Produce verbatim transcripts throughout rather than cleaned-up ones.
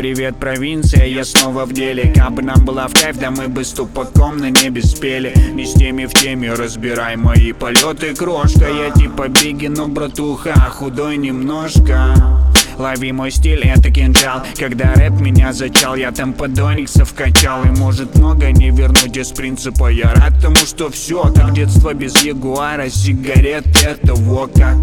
привет, провинция, я снова в деле. Как бы нам была в кайф, да мы бы с тупаком на небе спели. Не с теми в теме, разбирай мои полеты, крошка. Я типа Бигги, но братуха, худой немножко. Лови мой стиль, это кинжал. Когда рэп меня зачал, я там подониксов качал. И может много не вернуть из принципа. Я рад тому, что все как детство без ягуара, сигарет, это во как.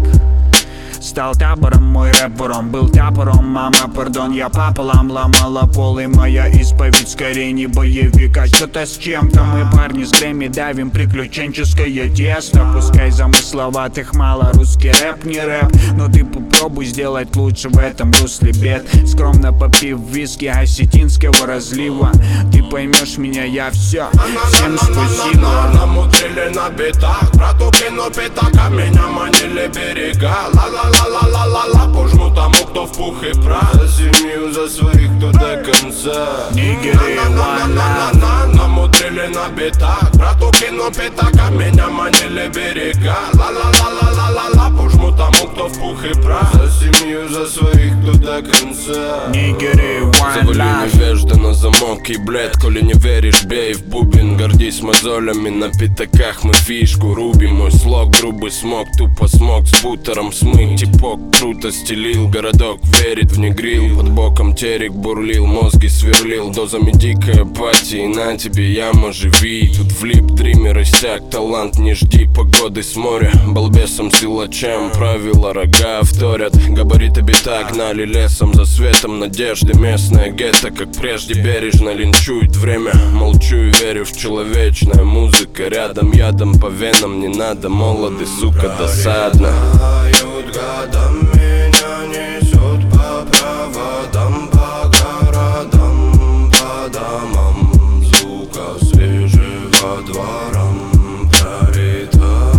Стал табором, мой рэпером был тапором. Мама, пардон, я пополам ломала пол. И моя исповедь скорее не боевик, а что-то с чем-то. Мы парни с Грэмми давим приключенческое тесто. Пускай замысловатых мало, русский рэп не рэп, но ты попробуй сделать лучше в этом русле бед. Скромно попив виски осетинского разлива, ты поймешь меня, я все. Всем спасибо. Намудрили на битах, брату кину пятака, меня манили берега. Ла-ла-ла-ла-ла-ла-ла, пожму тому, кто в пух и прах. За семью, за своих, кто до конца. Нигеры, one love. Намудрили на битах, брату кину пятака, меня манили берега. Ла-ла-ла-ла-ла-ла-ла, пожму тому, кто в пух и прах. За семью, за своих, кто до конца. Нигеры, one Завали love. невежда на замок и блед. Коли не веришь, бей в бубен. Гордись мозолями, на пятаках мы фишку рубим. Мой слог грубый смог, тупо смог с бутером смыть. Типок круто стелил, городок верит в негрил. Под боком терек бурлил, мозги сверлил. Дозами дикой апатии, на тебе яма, живи. Тут влип, дример иссяк, талант не жди погоды с моря. Балбесом, силачам, правила рога вторят. Габариты бита гнали лесом за светом надежды. Местная гетто, как прежде, бережно линчует время. Молчу и верю в человечное, музыка рядом, ядом по венам не надо. Молоды, сука, досадно. Годом меня несет по проводам, по городам, по домам. Звука свежего дворам пролетают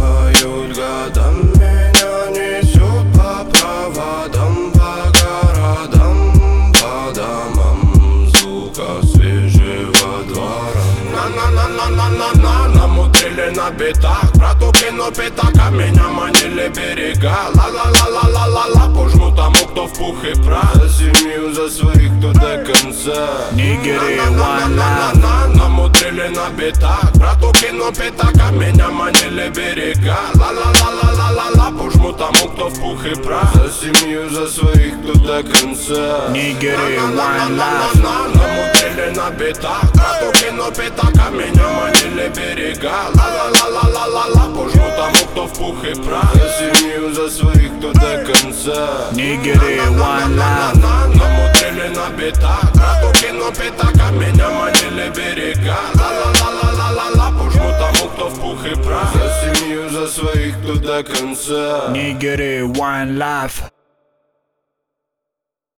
годом. Меня несет по проводам, по городам, по домам. Звука свежего двора. На-на-на-на-на-на-на, намудрили на битах, брату кину пятака, меня манили берега. Ла-ла-ла-ла-ла-ла-ла, пожму тому, кто в пух и прах. За семью, за своих, кто до конца. Нигеры, one love. Намудрили на битах, брату кину пятака, меня манили берега. Ла-ла-ла-ла-ла-ла-ла, пожму тому, кто в пух и прах. За семью, за своих, кто до конца. Нигеры, one love. Намудрили на битах, брату кину пятака, меня манили берега. Ла-ла-ла-ла-ла-ла-ла, пожму тому, кто в пух и прах. За семью, за своих, кто до конца. Нигеры, one love. Намудрили на битах, брату кину пятака, меня манили берега. Ла-ла-ла-ла-ла-ла-ла, пожму тому, кто в пух и прах. За семью, за своих, кто до конца. Нигеры, one love.